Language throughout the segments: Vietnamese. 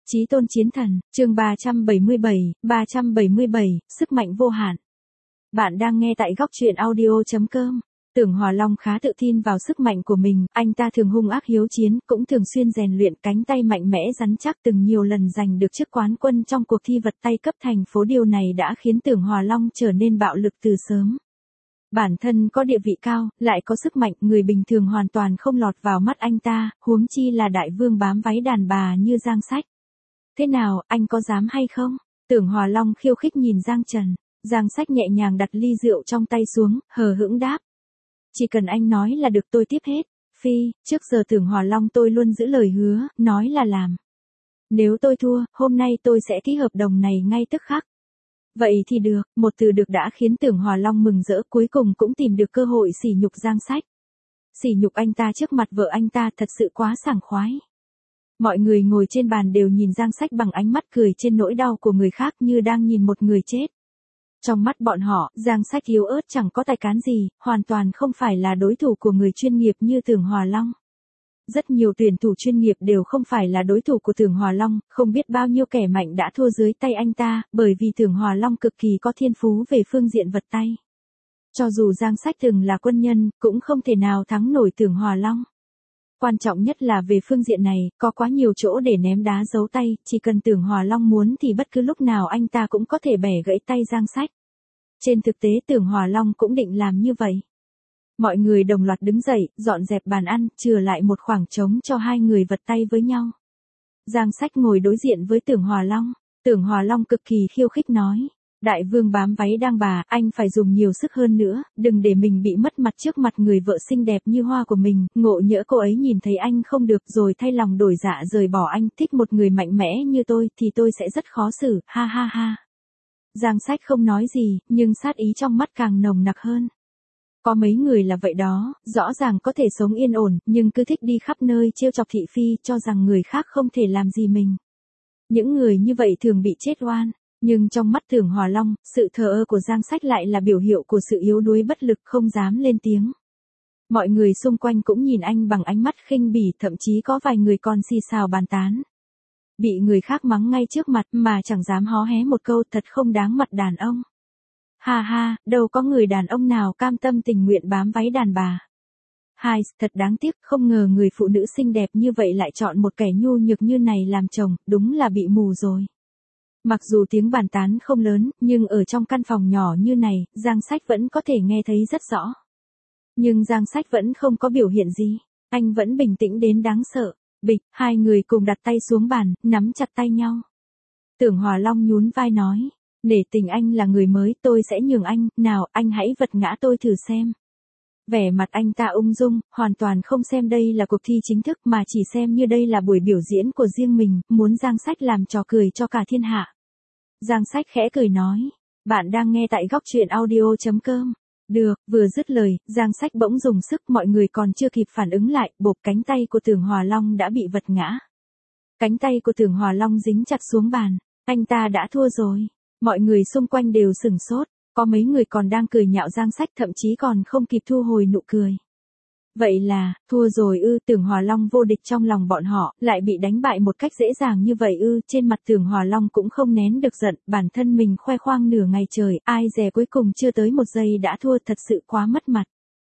Chí tôn chiến thần, chương 377, sức mạnh vô hạn. Bạn đang nghe tại góc truyện audio.com. Tưởng Hòa Long khá tự tin vào sức mạnh của mình, anh ta thường hung ác hiếu chiến, cũng thường xuyên rèn luyện cánh tay mạnh mẽ rắn chắc, từng nhiều lần giành được chức quán quân trong cuộc thi vật tay cấp thành phố. Điều này đã khiến Tưởng Hòa Long trở nên bạo lực từ sớm. Bản thân có địa vị cao, lại có sức mạnh, người bình thường hoàn toàn không lọt vào mắt anh ta, huống chi là đại vương bám váy đàn bà như Giang Sách. Thế nào, anh có dám hay không? Tưởng Hòa Long khiêu khích nhìn Giang Trần. Giang Sách nhẹ nhàng đặt ly rượu trong tay xuống, hờ hững đáp. Chỉ cần anh nói là được, tôi tiếp hết. Phi, trước giờ Tưởng Hòa Long tôi luôn giữ lời hứa, nói là làm. Nếu tôi thua, hôm nay tôi sẽ ký hợp đồng này ngay tức khắc. Vậy thì được, một từ được đã khiến Tưởng Hòa Long mừng rỡ, cuối cùng cũng tìm được cơ hội sỉ nhục Giang Sách. Sỉ nhục anh ta trước mặt vợ anh ta thật sự quá sảng khoái. Mọi người ngồi trên bàn đều nhìn Giang Sách bằng ánh mắt cười trên nỗi đau của người khác như đang nhìn một người chết. Trong mắt bọn họ, Giang Sách yếu ớt chẳng có tài cán gì, hoàn toàn không phải là đối thủ của người chuyên nghiệp như Tưởng Hòa Long. Rất nhiều tuyển thủ chuyên nghiệp đều không phải là đối thủ của Tưởng Hòa Long, không biết bao nhiêu kẻ mạnh đã thua dưới tay anh ta, bởi vì Tưởng Hòa Long cực kỳ có thiên phú về phương diện vật tay. Cho dù Giang Sách từng là quân nhân, cũng không thể nào thắng nổi Tưởng Hòa Long. Quan trọng nhất là về phương diện này, có quá nhiều chỗ để ném đá giấu tay, chỉ cần Tưởng Hòa Long muốn thì bất cứ lúc nào anh ta cũng có thể bẻ gãy tay Giang Sách. Trên thực tế Tưởng Hòa Long cũng định làm như vậy. Mọi người đồng loạt đứng dậy, dọn dẹp bàn ăn, chừa lại một khoảng trống cho hai người vật tay với nhau. Giang Sách ngồi đối diện với Tưởng Hòa Long. Tưởng Hòa Long cực kỳ khiêu khích nói. Đại vương bám váy đang bà, anh phải dùng nhiều sức hơn nữa, đừng để mình bị mất mặt trước mặt người vợ xinh đẹp như hoa của mình, ngộ nhỡ cô ấy nhìn thấy anh không được rồi thay lòng đổi dạ rời bỏ anh, thích một người mạnh mẽ như tôi thì tôi sẽ rất khó xử, ha ha ha. Giang Sách không nói gì, nhưng sát ý trong mắt càng nồng nặc hơn. Có mấy người là vậy đó, rõ ràng có thể sống yên ổn, nhưng cứ thích đi khắp nơi trêu chọc thị phi, cho rằng người khác không thể làm gì mình. Những người như vậy thường bị chết oan. Nhưng trong mắt Tưởng Hòa Long, sự thờ ơ của Giang Sách lại là biểu hiệu của sự yếu đuối bất lực, không dám lên tiếng. Mọi người xung quanh cũng nhìn anh bằng ánh mắt khinh bỉ, thậm chí có vài người còn xì xào bàn tán. Bị người khác mắng ngay trước mặt mà chẳng dám hó hé một câu, thật không đáng mặt đàn ông. Ha ha, đâu có người đàn ông nào cam tâm tình nguyện bám váy đàn bà. Hai, thật đáng tiếc, không ngờ người phụ nữ xinh đẹp như vậy lại chọn một kẻ nhu nhược như này làm chồng, đúng là bị mù rồi. Mặc dù tiếng bàn tán không lớn, nhưng ở trong căn phòng nhỏ như này, Giang Sách vẫn có thể nghe thấy rất rõ. Nhưng Giang Sách vẫn không có biểu hiện gì, anh vẫn bình tĩnh đến đáng sợ. Bịch, hai người cùng đặt tay xuống bàn, nắm chặt tay nhau. Tưởng Hòa Long nhún vai nói, nể tình anh là người mới, tôi sẽ nhường anh, nào, anh hãy vật ngã tôi thử xem. Vẻ mặt anh ta ung dung, hoàn toàn không xem đây là cuộc thi chính thức mà chỉ xem như đây là buổi biểu diễn của riêng mình, muốn Giang Sách làm trò cười cho cả thiên hạ. Giang Sách khẽ cười nói, bạn đang nghe tại góc truyện audio.com. Được, vừa dứt lời, Giang Sách bỗng dùng sức, mọi người còn chưa kịp phản ứng lại, bộp, cánh tay của Tưởng Hòa Long đã bị vật ngã. Cánh tay của Tưởng Hòa Long dính chặt xuống bàn, anh ta đã thua rồi. Mọi người xung quanh đều sửng sốt, có mấy người còn đang cười nhạo Giang Sách, thậm chí còn không kịp thu hồi nụ cười. Vậy là, thua rồi ư? Tưởng Hòa Long vô địch trong lòng bọn họ, lại bị đánh bại một cách dễ dàng như vậy ư? Trên mặt Tưởng Hòa Long cũng không nén được giận, bản thân mình khoe khoang nửa ngày trời, ai dè cuối cùng chưa tới một giây đã thua, thật sự quá mất mặt.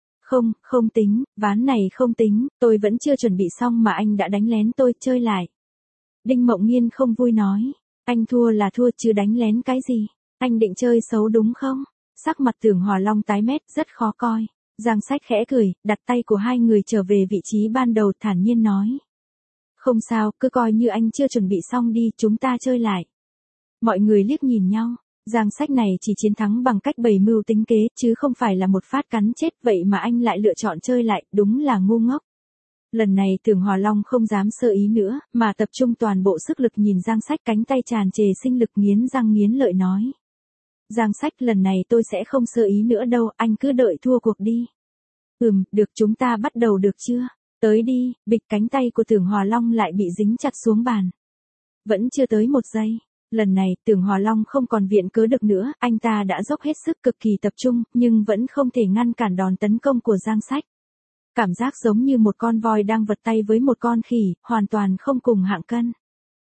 Không tính, ván này không tính, tôi vẫn chưa chuẩn bị xong mà anh đã đánh lén tôi, chơi lại. Đinh Mộng Nghiên không vui nói, anh thua là thua chứ đánh lén cái gì, anh định chơi xấu đúng không? Sắc mặt Tưởng Hòa Long tái mét, rất khó coi. Giang Sách khẽ cười, đặt tay của hai người trở về vị trí ban đầu, thản nhiên nói. Không sao, cứ coi như anh chưa chuẩn bị xong đi, chúng ta chơi lại. Mọi người liếc nhìn nhau, Giang Sách này chỉ chiến thắng bằng cách bày mưu tính kế, chứ không phải là một phát cắn chết, vậy mà anh lại lựa chọn chơi lại, đúng là ngu ngốc. Lần này Tưởng Hòa Long không dám sơ ý nữa, mà tập trung toàn bộ sức lực nhìn Giang Sách, cánh tay tràn trề sinh lực, nghiến răng nghiến lợi nói. Giang Sách, lần này tôi sẽ không sơ ý nữa đâu, anh cứ đợi thua cuộc đi. Được, chúng ta bắt đầu được chưa? Tới đi, bịch, cánh tay của Tưởng Hòa Long lại bị dính chặt xuống bàn. Vẫn chưa tới một giây. Lần này, Tưởng Hòa Long không còn viện cớ được nữa, anh ta đã dốc hết sức, cực kỳ tập trung, nhưng vẫn không thể ngăn cản đòn tấn công của Giang Sách. Cảm giác giống như một con voi đang vật tay với một con khỉ, hoàn toàn không cùng hạng cân.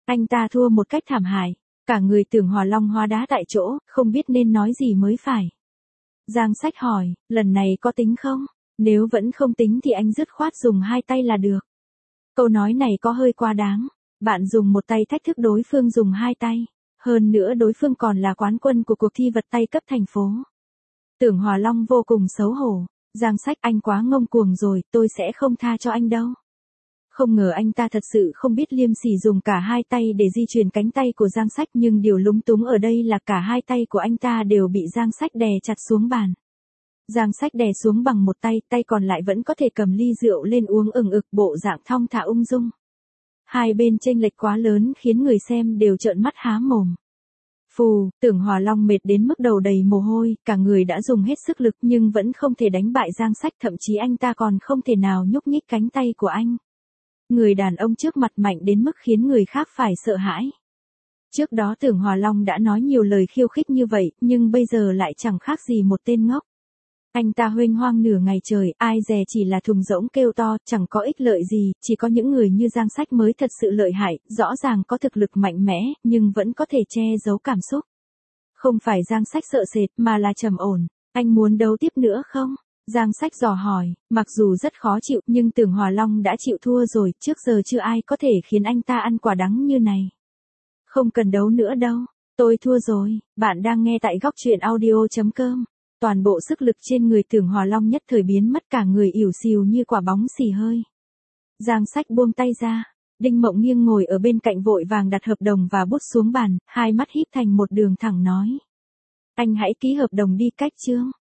Anh ta thua một cách thảm hại. Cả người Tưởng Hòa Long hóa đá tại chỗ, không biết nên nói gì mới phải. Giang Sách hỏi, lần này có tính không? Nếu vẫn không tính thì anh dứt khoát dùng hai tay là được. Câu nói này có hơi quá đáng. Bạn dùng một tay thách thức đối phương dùng hai tay. Hơn nữa đối phương còn là quán quân của cuộc thi vật tay cấp thành phố. Tưởng Hòa Long vô cùng xấu hổ. Giang Sách, anh quá ngông cuồng rồi, tôi sẽ không tha cho anh đâu. Không ngờ anh ta thật sự không biết liêm sỉ dùng cả hai tay để di chuyển cánh tay của Giang Sách, nhưng điều lúng túng ở đây là cả hai tay của anh ta đều bị Giang Sách đè chặt xuống bàn. Giang Sách đè xuống bằng một tay, tay còn lại vẫn có thể cầm ly rượu lên uống ừng ực, bộ dạng thong thả ung dung. Hai bên chênh lệch quá lớn khiến người xem đều trợn mắt há mồm. Phù, Tưởng Hòa Long mệt đến mức đầu đầy mồ hôi, cả người đã dùng hết sức lực nhưng vẫn không thể đánh bại Giang Sách, thậm chí anh ta còn không thể nào nhúc nhích cánh tay của anh. Người đàn ông trước mặt mạnh đến mức khiến người khác phải sợ hãi. Trước đó Tưởng Hòa Long đã nói nhiều lời khiêu khích như vậy, nhưng bây giờ lại chẳng khác gì một tên ngốc. Anh ta huênh hoang nửa ngày trời, ai dè chỉ là thùng rỗng kêu to, chẳng có ích lợi gì, chỉ có những người như Giang Sách mới thật sự lợi hại, rõ ràng có thực lực mạnh mẽ, nhưng vẫn có thể che giấu cảm xúc. Không phải Giang Sách sợ sệt, mà là trầm ổn. Anh muốn đấu tiếp nữa không? Giang Sách dò hỏi, mặc dù rất khó chịu, nhưng Tưởng Hòa Long đã chịu thua rồi, trước giờ chưa ai có thể khiến anh ta ăn quả đắng như này. Không cần đấu nữa đâu, tôi thua rồi. Bạn đang nghe tại Góc Truyện Audio.com. Toàn bộ sức lực trên người Tưởng Hòa Long nhất thời biến mất, cả người ỉu xìu như quả bóng xì hơi. Giang Sách buông tay ra. Đinh Mộng Nghiêng ngồi ở bên cạnh vội vàng đặt hợp đồng và bút xuống bàn, hai mắt híp thành một đường thẳng nói. Anh hãy ký hợp đồng đi, cách chương.